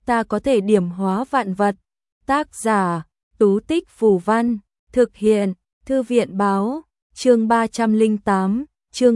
ta có thể điểm hóa vạn vật. Tác giả, Tú Tích Phù Văn, thực hiện, Thư viện Báo, chương 308,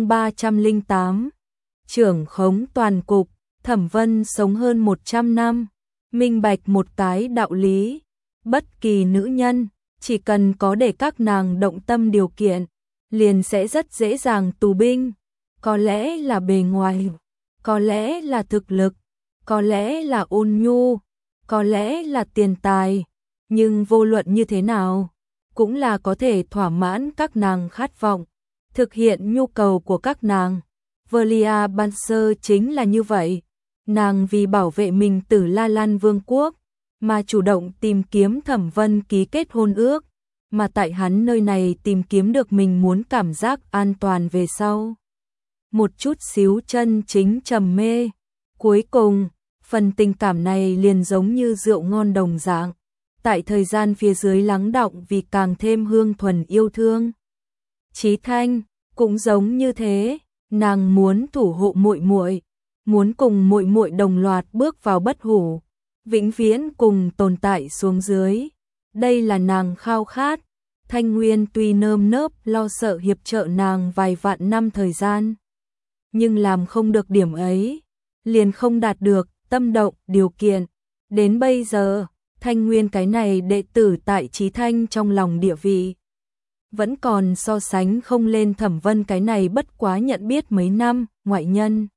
trưởng khống toàn cục, Thẩm Vân sống hơn 100 năm, minh bạch một cái đạo lý, bất kỳ nữ nhân, chỉ cần có để các nàng động tâm điều kiện, liền sẽ rất dễ dàng tù binh, có lẽ là bề ngoài, có lẽ là thực lực, có lẽ là ôn nhu, có lẽ là tiền tài, nhưng vô luận như thế nào, cũng là có thể thỏa mãn các nàng khát vọng, thực hiện nhu cầu của các nàng. Velia Banser chính là như vậy, nàng vì bảo vệ mình Tử La Lan Vương quốc, mà chủ động tìm kiếm Thẩm Vân ký kết hôn ước, mà tại hắn nơi này tìm kiếm được mình muốn cảm giác an toàn về sau. Một chút xíu chân chính trầm mê, cuối cùng, phần tình cảm này liền giống như rượu ngon đồng dạng, tại thời gian phía dưới lắng đọng vì càng thêm hương thuần yêu thương. Chí Thanh cũng giống như thế, nàng muốn thủ hộ muội muội, muốn cùng muội muội đồng loạt bước vào bất hủ, vĩnh viễn cùng tồn tại xuống dưới. Đây là nàng khao khát. Thanh Nguyên tuy nơm nớp lo sợ hiệp trợ nàng vài vạn năm thời gian, nhưng làm không được điểm ấy, liền không đạt được tâm động điều kiện. Đến bây giờ, Thanh Nguyên cái này đệ tử tại Chí Thanh trong lòng địa vị, vẫn còn so sánh không lên Thẩm Vân cái này bất quá nhận biết mấy năm, ngoại nhân.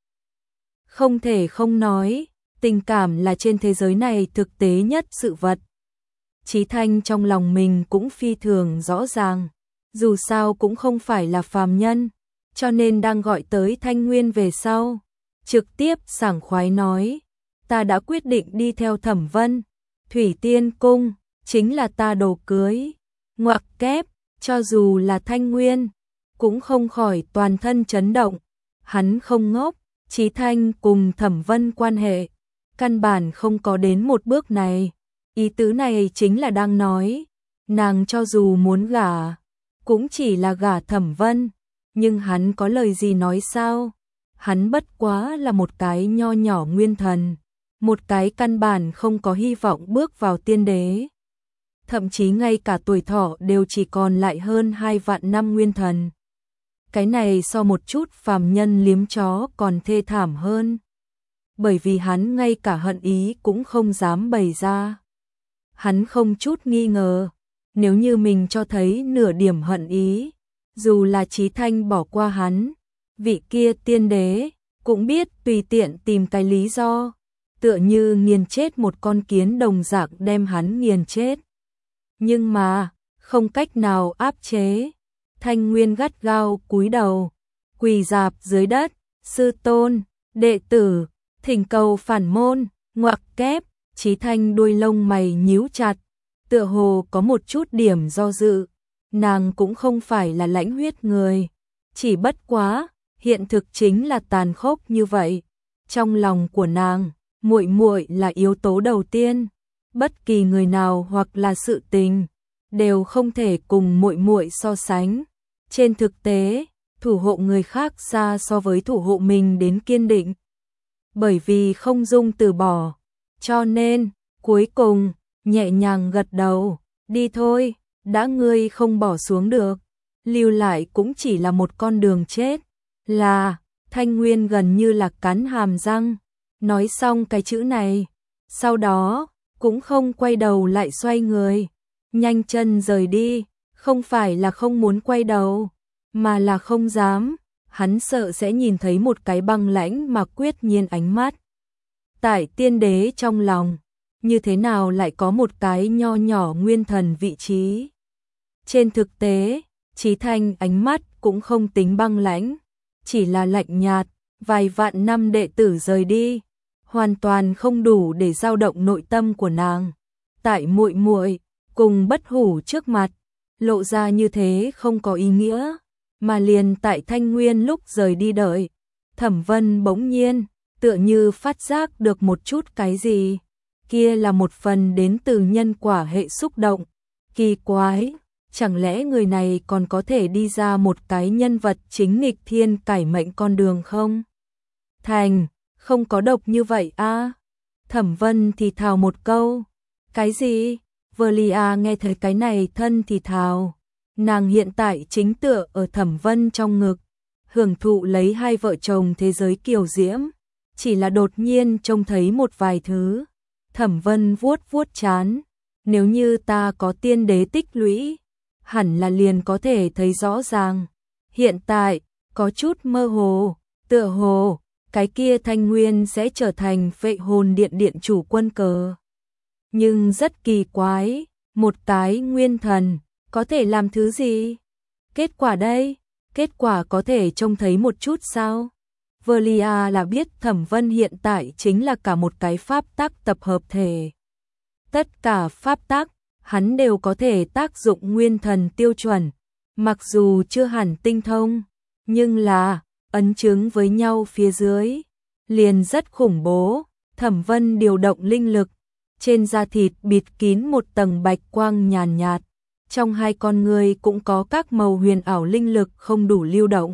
Không thể không nói, tình cảm là trên thế giới này thực tế nhất sự vật. Chí Thanh trong lòng mình cũng phi thường rõ ràng, dù sao cũng không phải là phàm nhân, cho nên đang gọi tới Thanh Nguyên về sau, trực tiếp sảng khoái nói, ta đã quyết định đi theo Thẩm Vân, Thủy Tiên Cung, chính là ta đồ cưới. Ngoặc kép, cho dù là Thanh Nguyên, cũng không khỏi toàn thân chấn động, hắn không ngốc, Chí Thanh cùng Thẩm Vân quan hệ, căn bản không có đến một bước này. Ý tứ này chính là đang nói, nàng cho dù muốn gả, cũng chỉ là gả Thẩm Vân, nhưng hắn có lời gì nói sao? Hắn bất quá là một cái nho nhỏ nguyên thần, một cái căn bản không có hy vọng bước vào tiên đế. Thậm chí ngay cả tuổi thọ đều chỉ còn lại hơn 2 vạn năm nguyên thần. Cái này so một chút phàm nhân liếm chó còn thê thảm hơn. Bởi vì hắn ngay cả hận ý cũng không dám bày ra. Hắn không chút nghi ngờ, nếu như mình cho thấy nửa điểm hận ý, dù là Chí Thanh bỏ qua hắn, vị kia tiên đế cũng biết tùy tiện tìm cái lý do, tựa như nghiền chết một con kiến đồng dạng đem hắn nghiền chết. Nhưng mà, không cách nào áp chế, Thanh Nguyên gắt gao cúi đầu, quỳ rạp dưới đất, sư tôn, đệ tử, thỉnh cầu phản môn, ngoặc kép. Chí Thanh đuôi lông mày nhíu chặt, tựa hồ có một chút điểm do dự, nàng cũng không phải là lãnh huyết người, chỉ bất quá, hiện thực chính là tàn khốc như vậy. Trong lòng của nàng, muội muội là yếu tố đầu tiên, bất kỳ người nào hoặc là sự tình đều không thể cùng muội muội so sánh. Trên thực tế, thủ hộ người khác xa so với thủ hộ mình đến kiên định, bởi vì không dung từ bỏ. Cho nên, cuối cùng, nhẹ nhàng gật đầu, đi thôi, đã ngươi không bỏ xuống được, lưu lại cũng chỉ là một con đường chết. Là, Thanh Nguyên gần như là cắn hàm răng, nói xong cái chữ này, sau đó, cũng không quay đầu lại xoay người, nhanh chân rời đi, không phải là không muốn quay đầu, mà là không dám, hắn sợ sẽ nhìn thấy một cái băng lãnh mà quyết nhiên ánh mắt. Tại tiên đế trong lòng, như thế nào lại có một cái nho nhỏ nguyên thần vị trí? Trên thực tế, Chí Thanh ánh mắt cũng không tính băng lãnh, chỉ là lạnh nhạt, vài vạn năm đệ tử rời đi, hoàn toàn không đủ để dao động nội tâm của nàng. Tại muội muội cùng bất hủ trước mặt, lộ ra như thế không có ý nghĩa, mà liền tại Thanh Nguyên lúc rời đi đợi, Thẩm Vân bỗng nhiên tựa như phát giác được một chút cái gì, kia là một phần đến từ nhân quả hệ xúc động. Kỳ quái, chẳng lẽ người này còn có thể đi ra một cái nhân vật chính nghịch thiên cải mệnh con đường không? Thành, không có độc như vậy a. Thẩm Vân thì thào một câu. Cái gì? Velia nghe thấy cái này thân thì thào. Nàng hiện tại chính tựa ở Thẩm Vân trong ngực, hưởng thụ lấy hai vợ chồng thế giới kiều diễm. Chỉ là đột nhiên trông thấy một vài thứ. Thẩm Vân vuốt vuốt trán. Nếu như ta có tiên đế tích lũy, hẳn là liền có thể thấy rõ ràng. Hiện tại, có chút mơ hồ, tựa hồ, cái kia Thanh Nguyên sẽ trở thành Phệ Hồn Điện điện chủ quân cờ. Nhưng rất kỳ quái, một cái nguyên thần, có thể làm thứ gì? Kết quả đây, kết quả có thể trông thấy một chút sao? Velia là biết Thẩm Vân hiện tại chính là cả một cái pháp tắc tập hợp thể. Tất cả pháp tắc, hắn đều có thể tác dụng nguyên thần tiêu chuẩn, mặc dù chưa hẳn tinh thông, nhưng là ấn chứng với nhau phía dưới, liền rất khủng bố. Thẩm Vân điều động linh lực, trên da thịt bịt kín một tầng bạch quang nhàn nhạt, trong hai con người cũng có các màu huyền ảo linh lực không đủ lưu động.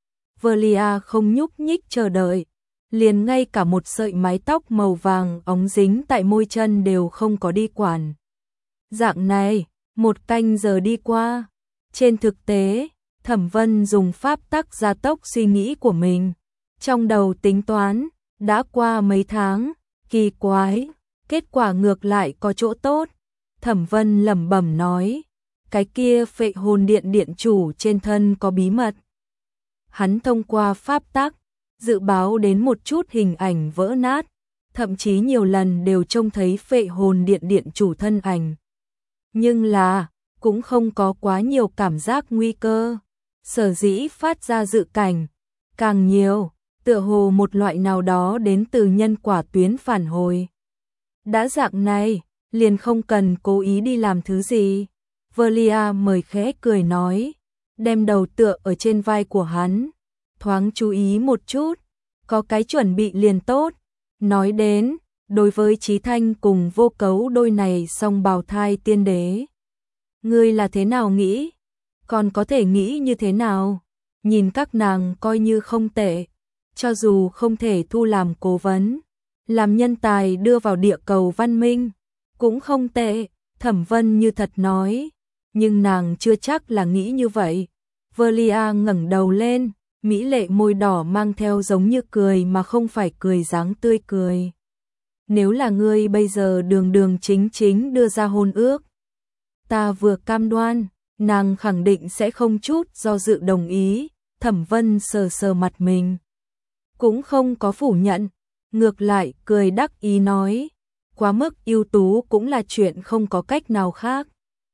Velia không nhúc nhích chờ đợi, liền ngay cả một sợi mái tóc màu vàng óng dính tại môi chân đều không có đi quản. Dạng này, một canh giờ đi qua, trên thực tế, Thẩm Vân dùng pháp tắc gia tốc suy nghĩ của mình, trong đầu tính toán, đã qua mấy tháng, kỳ quái, kết quả ngược lại có chỗ tốt. Thẩm Vân lẩm bẩm nói, cái kia Phệ Hồn Điện điện chủ trên thân có bí mật. Hắn thông qua pháp tắc, dự báo đến một chút hình ảnh vỡ nát, thậm chí nhiều lần đều trông thấy Phệ Hồn Điện điện chủ thân ảnh. Nhưng là, cũng không có quá nhiều cảm giác nguy cơ, sở dĩ phát ra dự cảnh, càng nhiều, tựa hồ một loại nào đó đến từ nhân quả tuyến phản hồi. Đã dạng này, liền không cần cố ý đi làm thứ gì. Velia mời khẽ cười nói, đem đầu tựa ở trên vai của hắn, thoáng chú ý một chút, có cái chuẩn bị liền tốt. Nói đến, đối với Chí Thanh cùng Vô Cấu đôi này song bào thai tiên đế, ngươi là thế nào nghĩ? Còn có thể nghĩ như thế nào? Nhìn các nàng coi như không tệ, cho dù không thể thu làm cố vấn, làm nhân tài đưa vào địa cầu văn minh, cũng không tệ. Thẩm Vân như thật nói, nhưng nàng chưa chắc là nghĩ như vậy. Velia ngẩng đầu lên, mỹ lệ môi đỏ mang theo giống như cười mà không phải cười dáng tươi cười. Nếu là ngươi bây giờ đường đường chính chính đưa ra hôn ước, ta vừa cam đoan, nàng khẳng định sẽ không chút do dự đồng ý. Thẩm Vân sờ sờ mặt mình, cũng không có phủ nhận, ngược lại cười đắc ý nói, quá mức ưu tú cũng là chuyện không có cách nào khác.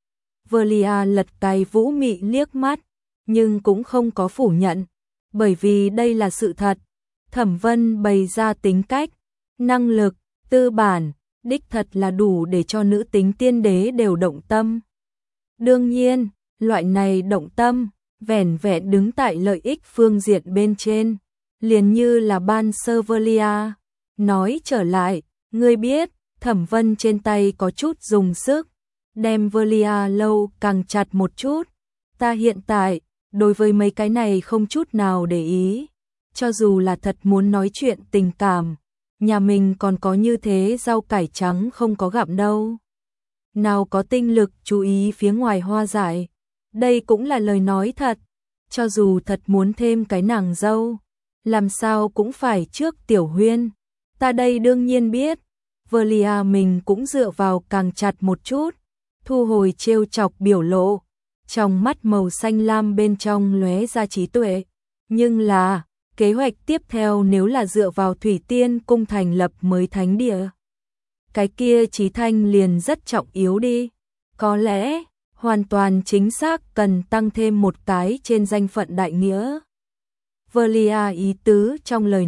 Velia lật cái vũ mị liếc mắt, nhưng cũng không có phủ nhận, bởi vì đây là sự thật. Thẩm Vân bày ra tính cách, năng lực, tư bản, đích thật là đủ để cho nữ tính tiên đế đều động tâm. Đương nhiên, loại này động tâm, vẻn vẹn đứng tại lợi ích phương diện bên trên, liền như là ban sơ Velia. Nói trở lại, ngươi biết, Thẩm Vân trên tay có chút dùng sức, đem Velia lâu càng chặt một chút. Ta hiện tại, đối với mấy cái này không chút nào để ý, cho dù là thật muốn nói chuyện tình cảm, nhà mình còn có như thế rau cải trắng không có gặm đâu. Nào có tinh lực chú ý phía ngoài hoa dại, đây cũng là lời nói thật, cho dù thật muốn thêm cái nàng dâu, làm sao cũng phải trước Tiểu Huyên. Ta đây đương nhiên biết. Velia mình cũng dựa vào càng chặt một chút, thu hồi trêu chọc biểu lộ, trong mắt màu xanh lam bên trong lóe ra trí tuệ. Nhưng là, kế hoạch tiếp theo nếu là dựa vào Thủy Tiên cung thành lập mới thánh địa, cái kia Chí Thanh liền rất trọng yếu đi. Có lẽ, hoàn toàn chính xác cần tăng thêm một cái trên danh phận đại nghĩa. Velia ý tứ trong lời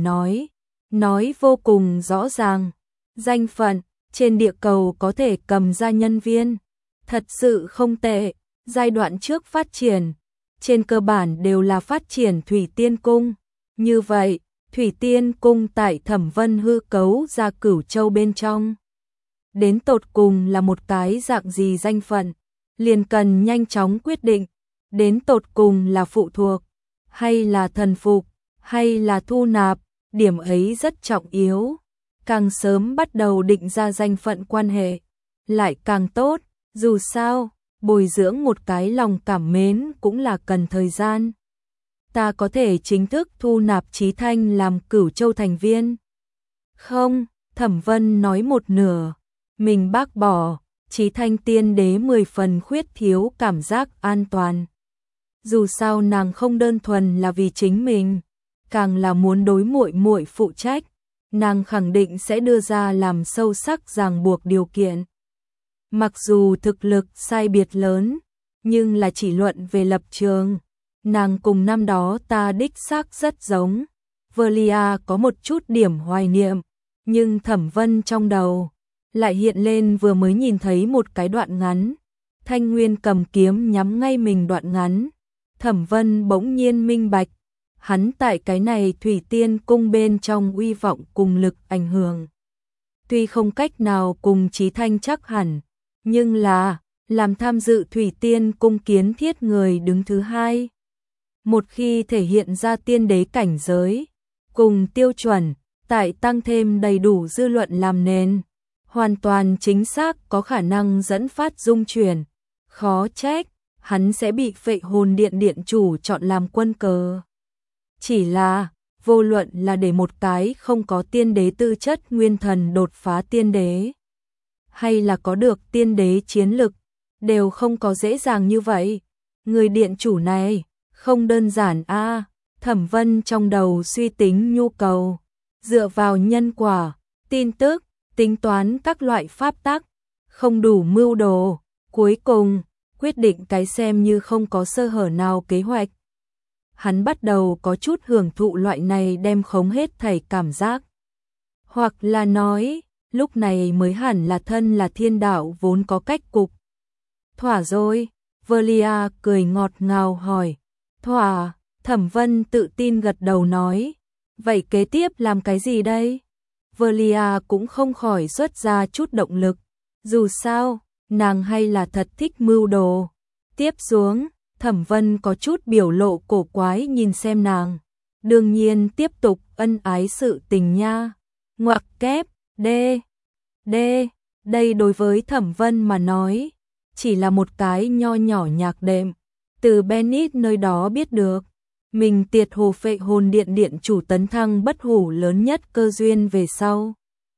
nói vô cùng rõ ràng. Danh phận, trên địa cầu có thể cầm ra nhân viên, thật sự không tệ. Giai đoạn trước phát triển, trên cơ bản đều là phát triển Thủy Tiên Cung. Như vậy, Thủy Tiên Cung tại Thẩm Vân hư cấu ra Cửu Châu bên trong, đến tột cùng là một cái dạng gì danh phận, liền cần nhanh chóng quyết định. Đến tột cùng là phụ thuộc, hay là thần phục, hay là thu nạp, điểm ấy rất trọng yếu. càng sớm bắt đầu định ra danh phận quan hệ, lại càng tốt, dù sao, bồi dưỡng một cái lòng cảm mến cũng là cần thời gian. Ta có thể chính thức thu nạp Chí Thanh làm Cửu Châu thành viên. Không, Thẩm Vân nói một nửa, mình bác bỏ, Chí Thanh tiên đế 10 phần khuyết thiếu cảm giác an toàn. Dù sao nàng không đơn thuần là vì chính mình, càng là muốn đối muội muội phụ trách, nàng khẳng định sẽ đưa ra làm sâu sắc ràng buộc điều kiện. Mặc dù thực lực sai biệt lớn, nhưng là chỉ luận về lập trường, nàng cùng năm đó ta đích xác rất giống. Velia có một chút điểm hoài niệm, nhưng Thẩm Vân trong đầu lại hiện lên vừa mới nhìn thấy một cái đoạn ngắn, Thanh Nguyên cầm kiếm nhắm ngay mình đoạn ngắn. Thẩm Vân bỗng nhiên minh bạch, hắn tại cái này Thủy Tiên cung bên trong uy vọng cùng lực ảnh hưởng. Tuy không cách nào cùng Chí Thanh chắc hẳn, nhưng là làm tham dự Thủy Tiên cung kiến thiết người đứng thứ hai. Một khi thể hiện ra tiên đế cảnh giới, cùng tiêu chuẩn, tại tăng thêm đầy đủ dư luận làm nền, hoàn toàn chính xác có khả năng dẫn phát dung chuyển, khó trách, hắn sẽ bị Phệ Hồn Điện điện chủ chọn làm quân cờ. Chỉ là, vô luận là để một cái không có tiên đế tư chất nguyên thần đột phá tiên đế, hay là có được tiên đế chiến lực, đều không có dễ dàng như vậy. Người điện chủ này, không đơn giản a. Thẩm Vân trong đầu suy tính nhu cầu, dựa vào nhân quả, tin tức, tính toán các loại pháp tắc, không đủ mưu đồ, cuối cùng quyết định cái xem như không có sơ hở nào kế hoạch. Hắn bắt đầu có chút hưởng thụ loại này đem khống hết thảy cảm giác. Hoặc là nói, lúc này mới hẳn là thân là thiên đạo vốn có cách cục. Thỏa rồi, Velia cười ngọt ngào hỏi. Thỏa, Thẩm Vân tự tin gật đầu nói. Vậy kế tiếp làm cái gì đây? Velia cũng không khỏi xuất ra chút động lực. Dù sao, nàng hay là thật thích mưu đồ. Tiếp xuống, Thẩm Vân có chút biểu lộ cổ quái nhìn xem nàng. Đương nhiên tiếp tục ân ái sự tình nha. Ngoặc kép, đây đối với Thẩm Vân mà nói, chỉ là một cái nho nhỏ nhạc đệm. Từ Bennett nơi đó biết được, mình tiệt hồ Phệ Hồn Điện điện chủ tấn thăng bất hủ lớn nhất cơ duyên về sau.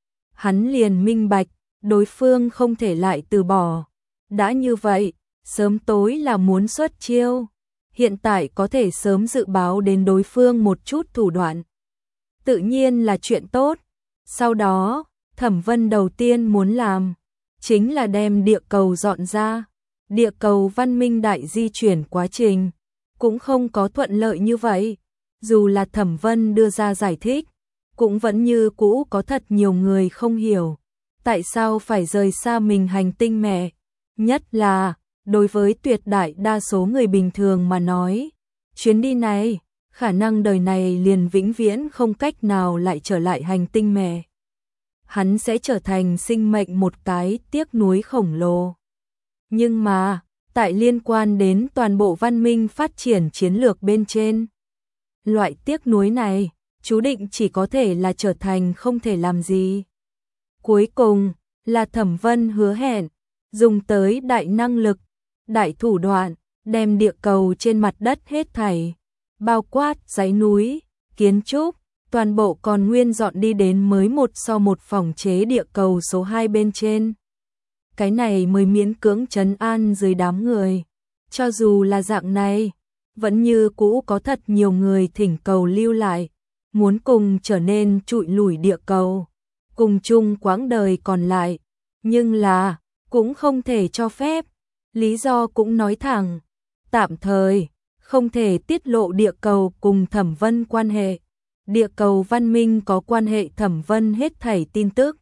Hắn liền minh bạch, đối phương không thể lại từ bỏ. Đã như vậy, sớm tối là muốn xuất chiêu. Hiện tại có thể sớm dự báo đến đối phương một chút thủ đoạn, tự nhiên là chuyện tốt. Sau đó, Thẩm Vân đầu tiên muốn làm, chính là đem địa cầu dọn ra. Địa cầu văn minh đại di chuyển quá trình, cũng không có thuận lợi như vậy. Dù là Thẩm Vân đưa ra giải thích, cũng vẫn như cũ có thật nhiều người không hiểu. Tại sao phải rời xa mình hành tinh mẹ? Nhất là, đối với tuyệt đại đa số người bình thường mà nói, chuyến đi này, khả năng đời này liền vĩnh viễn không cách nào lại trở lại hành tinh mẹ. Hắn sẽ trở thành sinh mệnh một cái tiếc nuối khổng lồ. Nhưng mà, tại liên quan đến toàn bộ văn minh phát triển chiến lược bên trên, loại tiếc nuối này, chú định chỉ có thể là trở thành không thể làm gì. Cuối cùng, là Thẩm Vân hứa hẹn, dùng tới đại năng lực, đại thủ đoạn, đem địa cầu trên mặt đất hết thảy, bao quát dãy núi, kiến trúc, toàn bộ còn nguyên dọn đi đến mới một so một phòng chế địa cầu số 2 bên trên. Cái này mới miễn cưỡng trấn an dưới đám người. Cho dù là dạng này, vẫn như cũ có thật nhiều người thỉnh cầu lưu lại, muốn cùng trở nên trụi lủi địa cầu, cùng chung quãng đời còn lại. Nhưng là, cũng không thể cho phép. Lý do cũng nói thẳng, tạm thời, không thể tiết lộ địa cầu cùng Thẩm Vân quan hệ. Địa cầu văn minh có quan hệ Thẩm Vân hết thảy tin tức,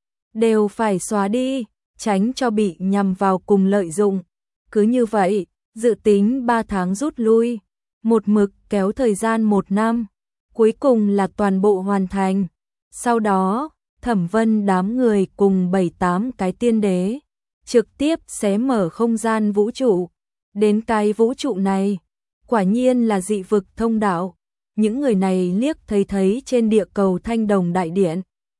đều phải xóa đi, tránh cho bị nhằm vào cùng lợi dụng. Cứ như vậy, dự tính 3 tháng rút lui, một mực kéo thời gian 1 năm, cuối cùng là toàn bộ hoàn thành. Sau đó, Thẩm Vân đám người cùng 7-8 cái tiên đế, trực tiếp xé mở không gian vũ trụ. Đến cái vũ trụ này, quả nhiên là dị vực thông đạo. Những người này liếc thấy trên địa cầu Thanh Đồng Đại Điện.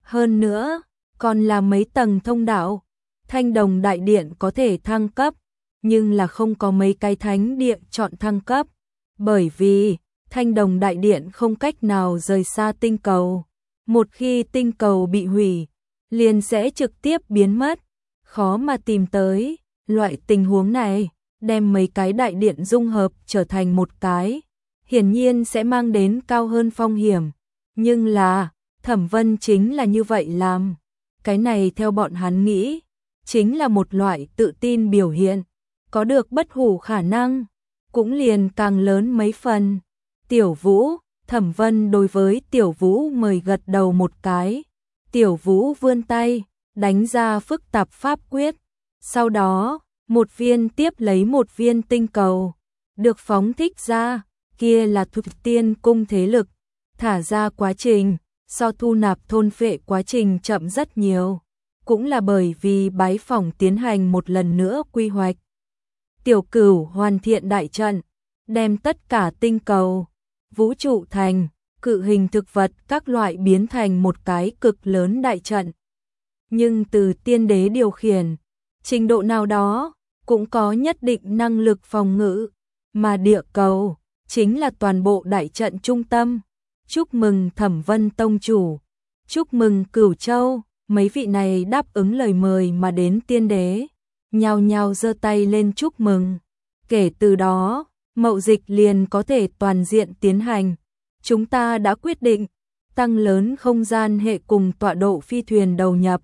Hơn nữa, còn là mấy tầng thông đạo. Thanh Đồng Đại Điện có thể thăng cấp, nhưng là không có mấy cái thánh điện chọn thăng cấp, bởi vì Thanh Đồng Đại Điện không cách nào rời xa tinh cầu. Một khi tinh cầu bị hủy, liền sẽ trực tiếp biến mất, khó mà tìm tới. Loại tình huống này, đem mấy cái đại điện dung hợp trở thành một cái, hiển nhiên sẽ mang đến cao hơn phong hiểm. Nhưng là, Thẩm Vân chính là như vậy làm. Cái này theo bọn hắn nghĩ, chính là một loại tự tin biểu hiện, có được bất hủ khả năng, cũng liền càng lớn mấy phần. Tiểu Vũ, Thẩm Vân đối với Tiểu Vũ mời gật đầu một cái. Tiểu Vũ vươn tay, đánh ra phức tạp pháp quyết. Sau đó, một viên tiếp lấy một viên tinh cầu, được phóng thích ra, kia là Thục Tiên Cung thế lực, thả ra quá trình, so thu nạp thôn phệ quá trình chậm rất nhiều, cũng là bởi vì bái phỏng tiến hành một lần nữa quy hoạch. Tiểu Cửu hoàn thiện đại trận, đem tất cả tinh cầu, vũ trụ thành, cự hình thực vật các loại biến thành một cái cực lớn đại trận. Nhưng từ tiên đế điều khiển, trình độ nào đó, cũng có nhất định năng lực phòng ngự, mà địa cầu chính là toàn bộ đại trận trung tâm. Chúc mừng Thẩm Vân Tông chủ, chúc mừng Cửu Châu, mấy vị này đáp ứng lời mời mà đến tiên đế, nhao nhao giơ tay lên chúc mừng. Kể từ đó, mậu dịch liền có thể toàn diện tiến hành. Chúng ta đã quyết định tăng lớn không gian hệ cùng tọa độ phi thuyền đầu nhập.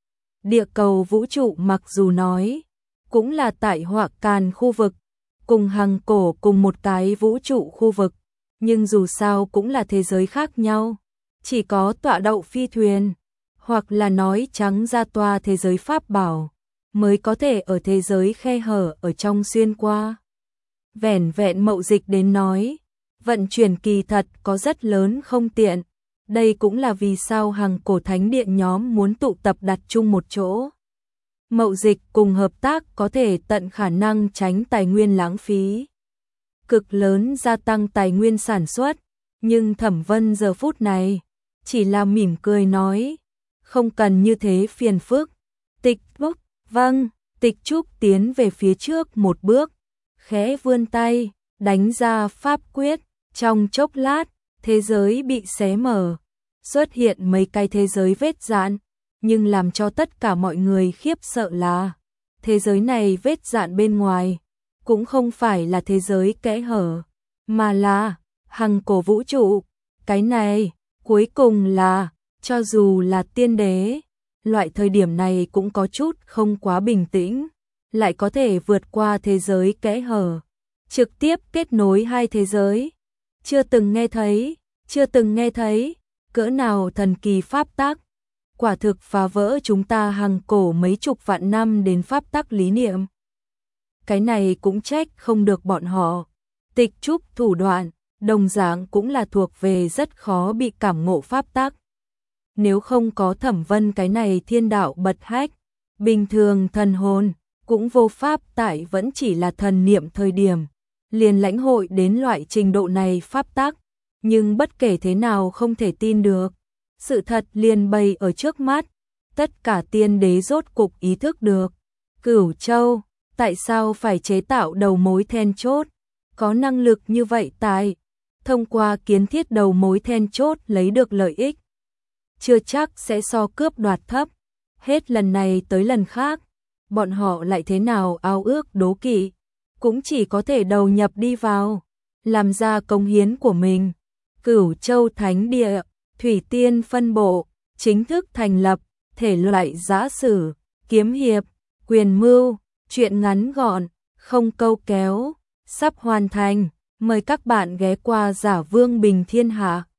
Địa cầu vũ trụ mặc dù nói, cũng là tại Họa Càn khu vực, cùng Hằng Cổ cùng một cái vũ trụ khu vực, nhưng dù sao cũng là thế giới khác nhau. Chỉ có tọa độ phi thuyền, hoặc là nói trắng ra toa thế giới pháp bảo, mới có thể ở thế giới khe hở ở trong xuyên qua. Vẻn vẹn mậu dịch đến nói, vận chuyển kỳ thật có rất lớn không tiện. Đây cũng là vì sao Hằng Cổ Thánh Điện nhóm muốn tụ tập đặt chung một chỗ. Mậu dịch cùng hợp tác có thể tận khả năng tránh tài nguyên lãng phí, cực lớn gia tăng tài nguyên sản xuất. Nhưng Thẩm Vân giờ phút này chỉ là mỉm cười nói, không cần như thế phiền phức. Tịch Trúc, vâng. Tịch Trúc tiến về phía trước một bước, khẽ vươn tay, đánh ra pháp quyết. Trong chốc lát, thế giới bị xé mở, xuất hiện mấy cái thế giới vết dạn, nhưng làm cho tất cả mọi người khiếp sợ là thế giới này vết dạn bên ngoài cũng không phải là thế giới kẽ hở, mà là Hằng Cổ vũ trụ. Cái này cuối cùng là, cho dù là tiên đế, loại thời điểm này cũng có chút không quá bình tĩnh, lại có thể vượt qua thế giới kẽ hở, trực tiếp kết nối hai thế giới. Chưa từng nghe thấy, cỡ nào thần kỳ pháp tắc, quả thực phá vỡ chúng ta Hằng Cổ mấy chục vạn năm đến pháp tắc lý niệm. Cái này cũng trách không được bọn họ. Tịch Trúc thủ đoạn, đồng dạng cũng là thuộc về rất khó bị cảm ngộ pháp tắc. Nếu không có Thẩm Vân cái này thiên đạo bật hách, bình thường thần hồn cũng vô pháp tại vẫn chỉ là thần niệm thời điểm liền lãnh hội đến loại trình độ này pháp tắc. Nhưng bất kể thế nào không thể tin được, sự thật liền bày ở trước mắt. Tất cả tiên đế rốt cục ý thức được, Cửu Châu tại sao phải chế tạo đầu mối then chốt, có năng lực như vậy tại thông qua kiến thiết đầu mối then chốt lấy được lợi ích, chưa chắc sẽ so cướp đoạt thấp. Hết lần này tới lần khác, bọn họ lại thế nào ao ước đố kỵ, cũng chỉ có thể đầu nhập đi vào, làm ra công hiến của mình. Cửu Châu Thánh Địa, Thủy Tiên phân bộ, chính thức thành lập, thể loại giã sử, kiếm hiệp, quyền mưu, truyện ngắn gọn, không câu kéo, sắp hoàn thành. Mời các bạn ghé qua Giả Vương Bình Thiên Hạ.